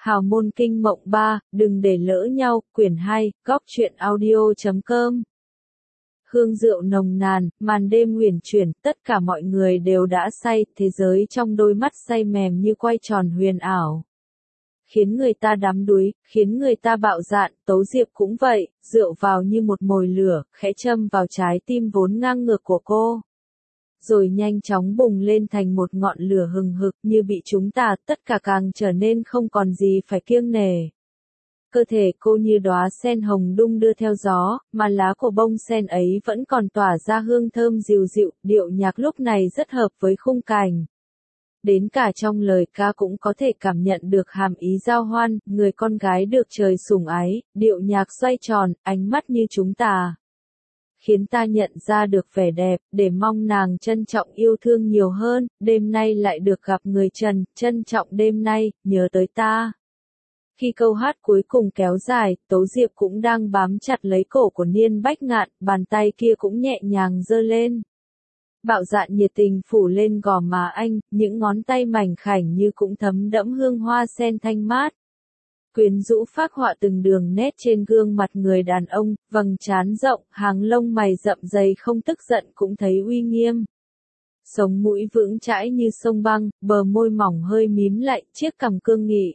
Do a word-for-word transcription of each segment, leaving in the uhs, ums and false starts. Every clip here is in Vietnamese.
Hào môn kinh mộng ba, đừng để lỡ nhau, quyển hai, góc truyện audio chấm com. Hương rượu nồng nàn, màn đêm huyền chuyển, tất cả mọi người đều đã say, thế giới trong đôi mắt say mềm như quay tròn huyền ảo. Khiến người ta đắm đuối, khiến người ta bạo dạn, Tố Diệp cũng vậy, rượu vào như một mồi lửa, khẽ châm vào trái tim vốn ngang ngược của cô. Rồi nhanh chóng bùng lên thành một ngọn lửa hừng hực như bị chúng ta, tất cả càng trở nên không còn gì phải kiêng nể. Cơ thể cô như đóa sen hồng đung đưa theo gió, mà lá của bông sen ấy vẫn còn tỏa ra hương thơm dịu dịu, điệu nhạc lúc này rất hợp với khung cảnh. Đến cả trong lời ca cũng có thể cảm nhận được hàm ý giao hoan, người con gái được trời sủng ái, điệu nhạc xoay tròn, ánh mắt như chúng ta. Khiến ta nhận ra được vẻ đẹp, để mong nàng trân trọng yêu thương nhiều hơn, đêm nay lại được gặp người trần, trân trọng đêm nay, nhớ tới ta. Khi câu hát cuối cùng kéo dài, Tố Diệp cũng đang bám chặt lấy cổ của Niên Bách Ngạn, bàn tay kia cũng nhẹ nhàng giơ lên. Bạo dạn nhiệt tình phủ lên gò má anh, những ngón tay mảnh khảnh như cũng thấm đẫm hương hoa sen thanh mát. Quyến rũ phác họa từng đường nét trên gương mặt người đàn ông, vầng trán rộng, hàng lông mày rậm dày không tức giận cũng thấy uy nghiêm. Sống mũi vững chãi như sông băng, bờ môi mỏng hơi mím lại, chiếc cằm cương nghị.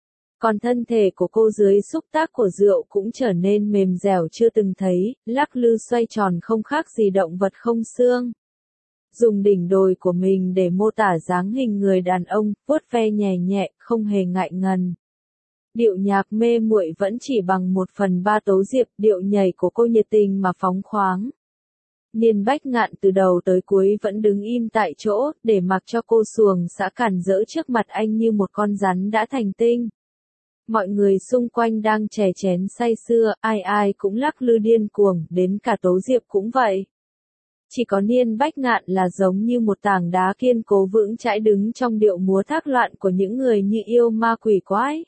Còn thân thể của cô dưới xúc tác của rượu cũng trở nên mềm dẻo chưa từng thấy, lắc lư xoay tròn không khác gì động vật không xương. Dùng đỉnh đồi của mình để mô tả dáng hình người đàn ông, vuốt ve nhẹ nhẹ, không hề ngại ngần. Điệu nhạc mê muội vẫn chỉ bằng một phần ba Tố Diệp, điệu nhảy của cô nhiệt tình mà phóng khoáng. Niên Bách Ngạn từ đầu tới cuối vẫn đứng im tại chỗ, để mặc cho cô xuồng xã cản rỡ trước mặt anh như một con rắn đã thành tinh. Mọi người xung quanh đang chè chén say sưa, ai ai cũng lắc lư điên cuồng, đến cả Tố Diệp cũng vậy. Chỉ có Niên Bách Ngạn là giống như một tảng đá kiên cố vững chãi đứng trong điệu múa thác loạn của những người như yêu ma quỷ quái.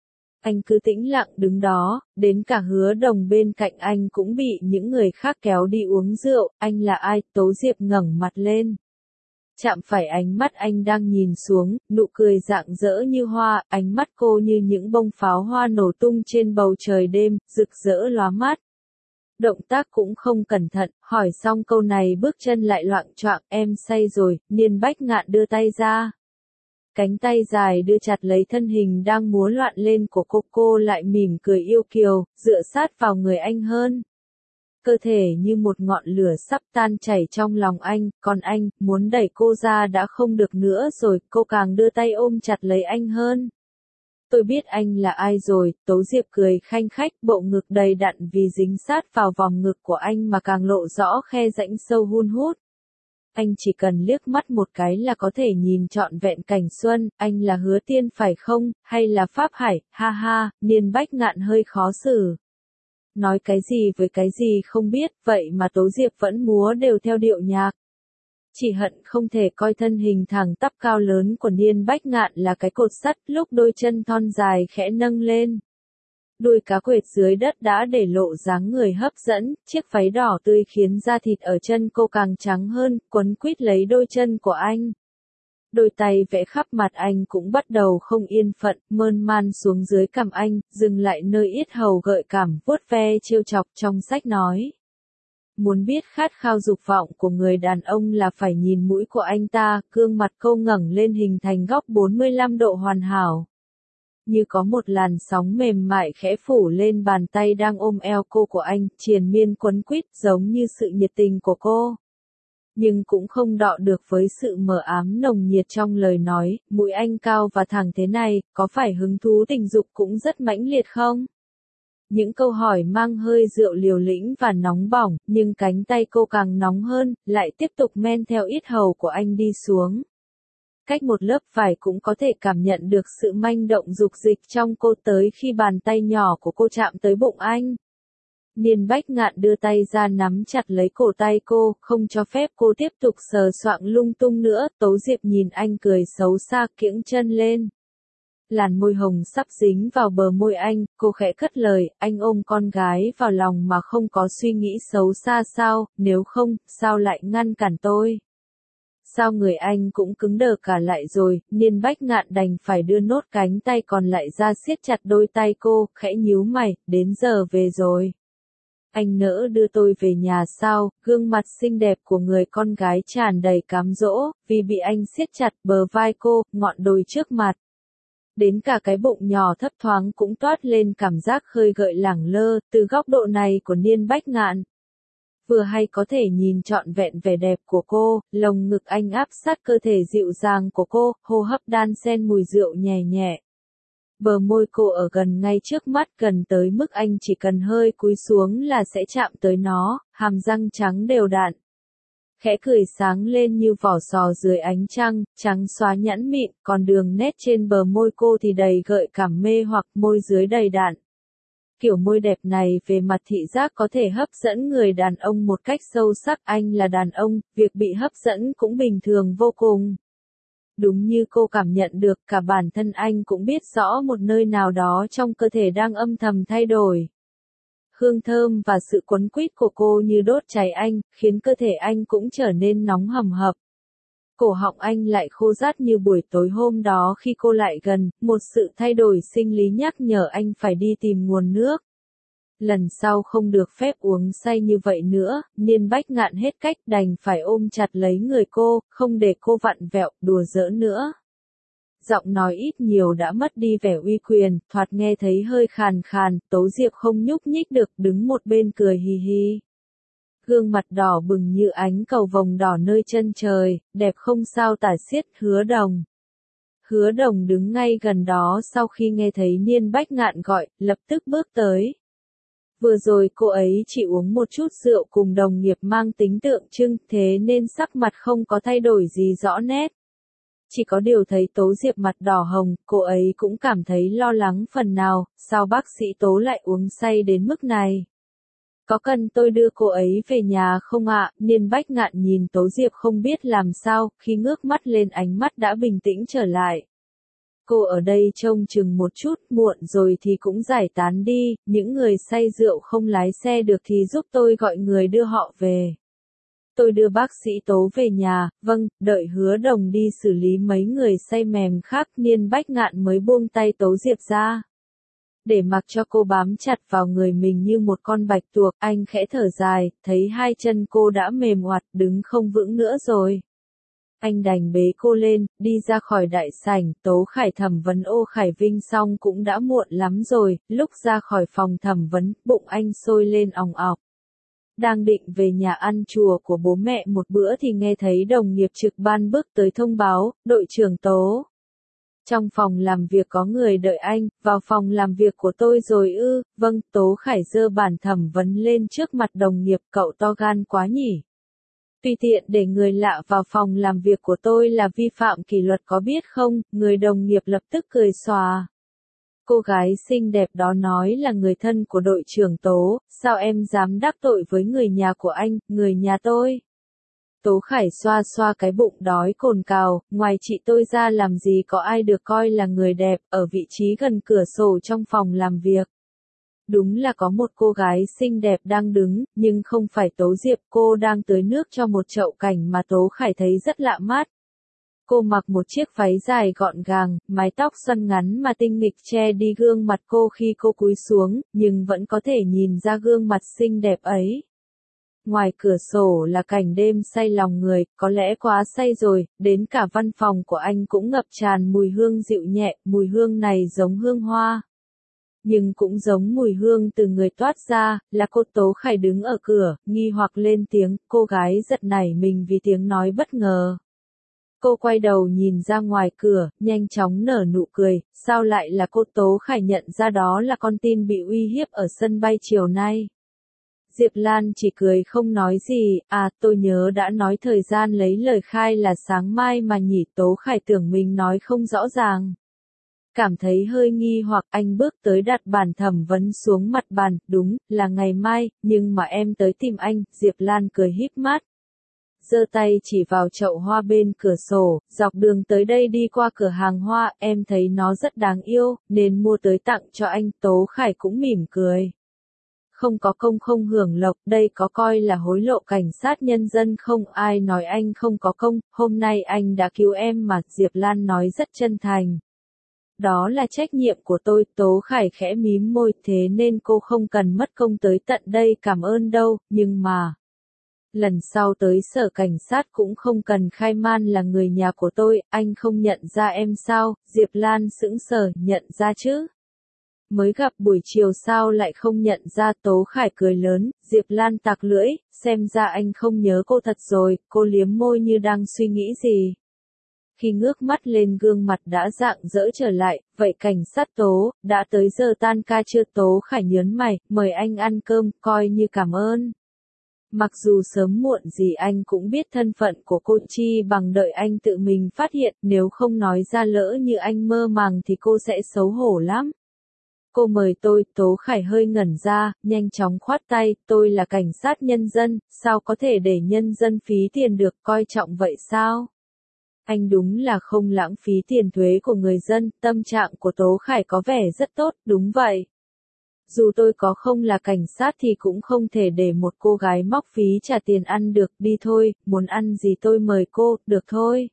Anh cứ tĩnh lặng đứng đó, đến cả Hứa Đồng bên cạnh anh cũng bị những người khác kéo đi uống rượu, anh là ai? Tố Diệp ngẩng mặt lên. Chạm phải ánh mắt anh đang nhìn xuống, nụ cười rạng rỡ như hoa, ánh mắt cô như những bông pháo hoa nổ tung trên bầu trời đêm, rực rỡ lóa mắt. Động tác cũng không cẩn thận, hỏi xong câu này bước chân lại loạng choạng, em say rồi, Niên Bách Ngạn đưa tay ra. Cánh tay dài đưa chặt lấy thân hình đang múa loạn lên của cô, cô lại mỉm cười yêu kiều, dựa sát vào người anh hơn. Cơ thể như một ngọn lửa sắp tan chảy trong lòng anh, còn anh, muốn đẩy cô ra đã không được nữa rồi, cô càng đưa tay ôm chặt lấy anh hơn. Tôi biết anh là ai rồi, Tố Diệp cười khanh khách, bộ ngực đầy đặn vì dính sát vào vòng ngực của anh mà càng lộ rõ khe rãnh sâu hun hút. Anh chỉ cần liếc mắt một cái là có thể nhìn trọn vẹn cảnh xuân, anh là Hứa Tiên phải không, hay là Pháp Hải, ha ha, Niên Bách Ngạn hơi khó xử. Nói cái gì với cái gì không biết, vậy mà Tố Diệp vẫn múa đều theo điệu nhạc. Chỉ hận không thể coi thân hình thẳng tắp cao lớn của Niên Bách Ngạn là cái cột sắt, lúc đôi chân thon dài khẽ nâng lên. Đuôi cá quệt dưới đất đã để lộ dáng người hấp dẫn, chiếc váy đỏ tươi khiến da thịt ở chân cô càng trắng hơn, quấn quýt lấy đôi chân của anh. Đôi tay vẽ khắp mặt anh cũng bắt đầu không yên phận, mơn man xuống dưới cằm anh, dừng lại nơi yết hầu gợi cảm, vuốt ve trêu chọc trong sách nói. Muốn biết khát khao dục vọng của người đàn ông là phải nhìn mũi của anh ta, gương mặt cô ngẩng lên hình thành góc bốn mươi lăm độ hoàn hảo. Như có một làn sóng mềm mại khẽ phủ lên bàn tay đang ôm eo cô của anh, triền miên quấn quýt giống như sự nhiệt tình của cô. Nhưng cũng không đọ được với sự mờ ám nồng nhiệt trong lời nói, mũi anh cao và thẳng thế này, có phải hứng thú tình dục cũng rất mãnh liệt không? Những câu hỏi mang hơi rượu liều lĩnh và nóng bỏng, nhưng cánh tay cô càng nóng hơn, lại tiếp tục men theo yết hầu của anh đi xuống. Cách một lớp vải cũng có thể cảm nhận được sự manh động dục dịch trong cô tới khi bàn tay nhỏ của cô chạm tới bụng anh. Niên Bách Ngạn đưa tay ra nắm chặt lấy cổ tay cô, không cho phép cô tiếp tục sờ soạng lung tung nữa. Tố Diệp nhìn anh cười xấu xa, kiễng chân lên. Làn môi hồng sắp dính vào bờ môi anh, cô khẽ cất lời, anh ôm con gái vào lòng mà không có suy nghĩ xấu xa sao, nếu không, sao lại ngăn cản tôi? sao người anh cũng cứng đờ cả lại rồi, Niên Bách Ngạn đành phải đưa nốt cánh tay còn lại ra siết chặt đôi tay cô, khẽ nhíu mày, đến giờ về rồi. Anh nỡ đưa tôi về nhà sao? Gương mặt xinh đẹp của người con gái tràn đầy cám dỗ, vì bị anh siết chặt bờ vai cô, ngọn đồi trước mặt. Đến cả cái bụng nhỏ thấp thoáng cũng toát lên cảm giác khơi gợi lẳng lơ, từ góc độ này của Niên Bách Ngạn. Vừa hay có thể nhìn trọn vẹn vẻ đẹp của cô, lồng ngực anh áp sát cơ thể dịu dàng của cô, hô hấp đan xen mùi rượu nhẹ nhẹ. Bờ môi cô ở gần ngay trước mắt, gần tới mức anh chỉ cần hơi cúi xuống là sẽ chạm tới nó, hàm răng trắng đều đặn. Khẽ cười sáng lên như vỏ sò dưới ánh trăng, trắng xóa nhẵn mịn, còn đường nét trên bờ môi cô thì đầy gợi cảm mê hoặc, môi dưới đầy đặn. Kiểu môi đẹp này về mặt thị giác có thể hấp dẫn người đàn ông một cách sâu sắc, anh là đàn ông, việc bị hấp dẫn cũng bình thường vô cùng. Đúng như cô cảm nhận được, cả bản thân anh cũng biết rõ một nơi nào đó trong cơ thể đang âm thầm thay đổi. Hương thơm và sự quấn quýt của cô như đốt cháy anh, khiến cơ thể anh cũng trở nên nóng hầm hập. Cổ họng anh lại khô rát như buổi tối hôm đó khi cô lại gần, một sự thay đổi sinh lý nhắc nhở anh phải đi tìm nguồn nước. Lần sau không được phép uống say như vậy nữa, Niên Bách Ngạn hết cách đành phải ôm chặt lấy người cô, không để cô vặn vẹo, đùa giỡn nữa. Giọng nói ít nhiều đã mất đi vẻ uy quyền, thoạt nghe thấy hơi khàn khàn, Tố Diệp không nhúc nhích được, đứng một bên cười hì hì. Gương mặt đỏ bừng như ánh cầu vồng đỏ nơi chân trời, đẹp không sao tả xiết. Hứa Đồng. Hứa Đồng đứng ngay gần đó sau khi nghe thấy Niên Bách Ngạn gọi, lập tức bước tới. Vừa rồi cô ấy chỉ uống một chút rượu cùng đồng nghiệp mang tính tượng trưng, thế nên sắc mặt không có thay đổi gì rõ nét. Chỉ có điều thấy Tố Diệp mặt đỏ hồng, cô ấy cũng cảm thấy lo lắng phần nào, sao bác sĩ Tố lại uống say đến mức này? Có cần tôi đưa cô ấy về nhà không ạ? Niên Bách Ngạn nhìn Tố Diệp không biết làm sao, khi ngước mắt lên ánh mắt đã bình tĩnh trở lại. Cô ở đây trông chừng một chút, muộn rồi thì cũng giải tán đi, những người say rượu không lái xe được thì giúp tôi gọi người đưa họ về. Tôi đưa bác sĩ Tố về nhà, vâng, đợi Hứa Đồng đi xử lý mấy người say mềm khác, Niên Bách Ngạn mới buông tay Tố Diệp ra. Để mặc cho cô bám chặt vào người mình như một con bạch tuộc, anh khẽ thở dài, thấy hai chân cô đã mềm oặt, đứng không vững nữa rồi. Anh đành bế cô lên, đi ra khỏi đại sảnh, Tố Khải thẩm vấn Ô Khải Vinh xong cũng đã muộn lắm rồi, lúc ra khỏi phòng thẩm vấn, bụng anh sôi lên òng ọc. Đang định về nhà ăn chùa của bố mẹ một bữa thì nghe thấy đồng nghiệp trực ban bước tới thông báo, đội trưởng Tố. Trong phòng làm việc có người đợi anh, vào phòng làm việc của tôi rồi ư? Vâng, Tố Khải giơ bản thẩm vấn lên trước mặt đồng nghiệp, cậu to gan quá nhỉ. Tùy tiện để người lạ vào phòng làm việc của tôi là vi phạm kỷ luật có biết không? Người đồng nghiệp lập tức cười xòa. Cô gái xinh đẹp đó nói là người thân của đội trưởng Tố, sao em dám đắc tội với người nhà của anh, người nhà tôi? Tố Khải xoa xoa cái bụng đói cồn cào, ngoài chị tôi ra làm gì có ai được coi là người đẹp, ở vị trí gần cửa sổ trong phòng làm việc. Đúng là có một cô gái xinh đẹp đang đứng, nhưng không phải Tố Diệp, cô đang tưới nước cho một chậu cảnh mà Tố Khải thấy rất lạ mắt. Cô mặc một chiếc váy dài gọn gàng, mái tóc xoăn ngắn mà tinh nghịch che đi gương mặt cô khi cô cúi xuống, nhưng vẫn có thể nhìn ra gương mặt xinh đẹp ấy. Ngoài cửa sổ là cảnh đêm say lòng người, có lẽ quá say rồi, đến cả văn phòng của anh cũng ngập tràn mùi hương dịu nhẹ, mùi hương này giống hương hoa. Nhưng cũng giống mùi hương từ người toát ra, là cô Tố Khải đứng ở cửa, nghi hoặc lên tiếng, cô gái giật nảy mình vì tiếng nói bất ngờ. Cô quay đầu nhìn ra ngoài cửa, nhanh chóng nở nụ cười, sao lại là cô? Tố Khải nhận ra đó là con tin bị uy hiếp ở sân bay chiều nay. Diệp Lan chỉ cười không nói gì, à tôi nhớ đã nói thời gian lấy lời khai là sáng mai mà nhỉ. Tố Khải tưởng mình nói không rõ ràng. Cảm thấy hơi nghi hoặc anh bước tới đặt bản thẩm vấn xuống mặt bàn, đúng, là ngày mai, nhưng mà em tới tìm anh, Diệp Lan cười híp mắt. Giơ tay chỉ vào chậu hoa bên cửa sổ, dọc đường tới đây đi qua cửa hàng hoa, em thấy nó rất đáng yêu, nên mua tới tặng cho anh. Tố Khải cũng mỉm cười. không có công không hưởng lộc, đây có coi là hối lộ cảnh sát nhân dân không? Ai nói anh không có công, hôm nay anh đã cứu em mà, Diệp Lan nói rất chân thành. Đó là trách nhiệm của tôi, Tố Khải khẽ mím môi, thế nên cô không cần mất công tới tận đây cảm ơn đâu, nhưng mà... Lần sau tới sở cảnh sát cũng không cần khai man là người nhà của tôi, anh không nhận ra em sao? Diệp Lan sững sờ, nhận ra chứ? Mới gặp buổi chiều sao lại không nhận ra? Tố Khải cười lớn, Diệp Lan tặc lưỡi, xem ra anh không nhớ cô thật rồi, cô liếm môi như đang suy nghĩ gì. Khi ngước mắt lên gương mặt đã rạng rỡ trở lại, vậy cảnh sát Tố, đã tới giờ tan ca chưa? Tố Khải nhớn mày, mời anh ăn cơm, coi như cảm ơn. Mặc dù sớm muộn gì anh cũng biết thân phận của cô, chi bằng đợi anh tự mình phát hiện, nếu không nói ra lỡ như anh mơ màng thì cô sẽ xấu hổ lắm. Cô mời tôi, Tố Khải hơi ngẩn ra, nhanh chóng khoát tay, tôi là cảnh sát nhân dân, sao có thể để nhân dân phí tiền được, coi trọng vậy sao? Anh đúng là không lãng phí tiền thuế của người dân, tâm trạng của Tố Khải có vẻ rất tốt, đúng vậy. Dù tôi có không là cảnh sát thì cũng không thể để một cô gái móc phí trả tiền ăn được, đi thôi, muốn ăn gì tôi mời cô, được thôi.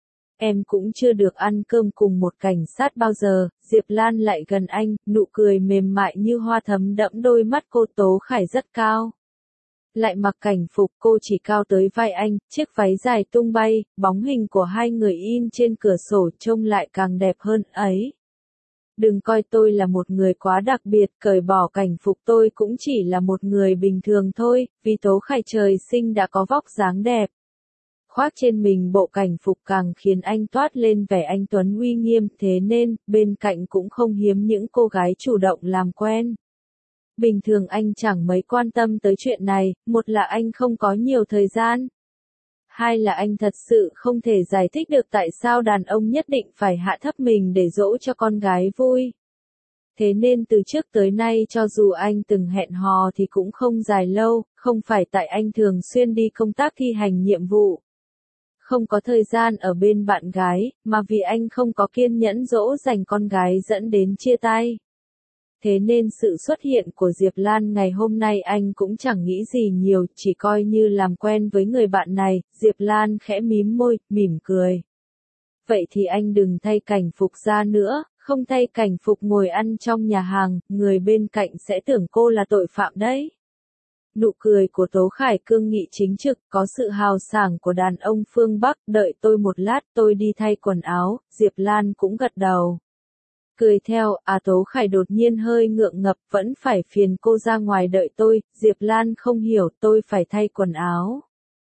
Em cũng chưa được ăn cơm cùng một cảnh sát bao giờ, Diệp Lan lại gần anh, nụ cười mềm mại như hoa thấm đẫm đôi mắt cô. Tố Khải rất cao. Lại mặc cảnh phục, cô chỉ cao tới vai anh, chiếc váy dài tung bay, bóng hình của hai người in trên cửa sổ trông lại càng đẹp hơn ấy. Đừng coi tôi là một người quá đặc biệt, cởi bỏ cảnh phục tôi cũng chỉ là một người bình thường thôi, vì Tố Khải trời sinh đã có vóc dáng đẹp. Khoác trên mình bộ cảnh phục càng khiến anh toát lên vẻ anh tuấn uy nghiêm, thế nên, bên cạnh cũng không hiếm những cô gái chủ động làm quen. Bình thường anh chẳng mấy quan tâm tới chuyện này, một là anh không có nhiều thời gian. Hai là anh thật sự không thể giải thích được tại sao đàn ông nhất định phải hạ thấp mình để dỗ cho con gái vui. Thế nên từ trước tới nay cho dù anh từng hẹn hò thì cũng không dài lâu, không phải tại anh thường xuyên đi công tác thi hành nhiệm vụ. Không có thời gian ở bên bạn gái, mà vì anh không có kiên nhẫn dỗ dành con gái dẫn đến chia tay. Thế nên sự xuất hiện của Diệp Lan ngày hôm nay anh cũng chẳng nghĩ gì nhiều, chỉ coi như làm quen với người bạn này. Diệp Lan khẽ mím môi, mỉm cười. Vậy thì anh đừng thay cảnh phục ra nữa, không thay cảnh phục ngồi ăn trong nhà hàng, người bên cạnh sẽ tưởng cô là tội phạm đấy. Nụ cười của Tố Khải cương nghị chính trực, có sự hào sảng của đàn ông phương Bắc, đợi tôi một lát tôi đi thay quần áo. Diệp Lan cũng gật đầu. Cười theo, à Tố Khải đột nhiên hơi ngượng ngập, vẫn phải phiền cô ra ngoài đợi tôi. Diệp Lan không hiểu, tôi phải thay quần áo.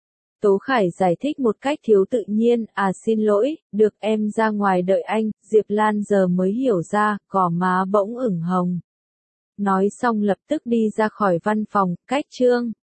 Tố Khải giải thích một cách thiếu tự nhiên, à xin lỗi, được em ra ngoài đợi anh. Diệp Lan giờ mới hiểu ra, gò má bỗng ửng hồng. Nói xong lập tức đi ra khỏi văn phòng, cách chương.